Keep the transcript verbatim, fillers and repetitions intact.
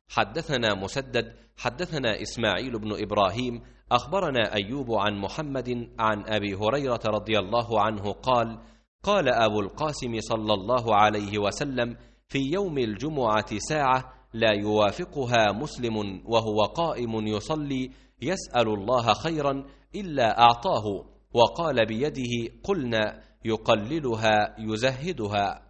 حدثنا مسدد حدثنا إسماعيل بن إبراهيم أخبرنا أيوب عن محمد عن أبي هريرة رضي الله عنه قال: قال أبو القاسم صلى الله عليه وسلم: في يوم الجمعة ساعة لا يوافقها مسلم وهو قائم يصلي يسأل الله خيرا إلا أعطاه. وقال بيده: قلنا: يقللها يزهدها.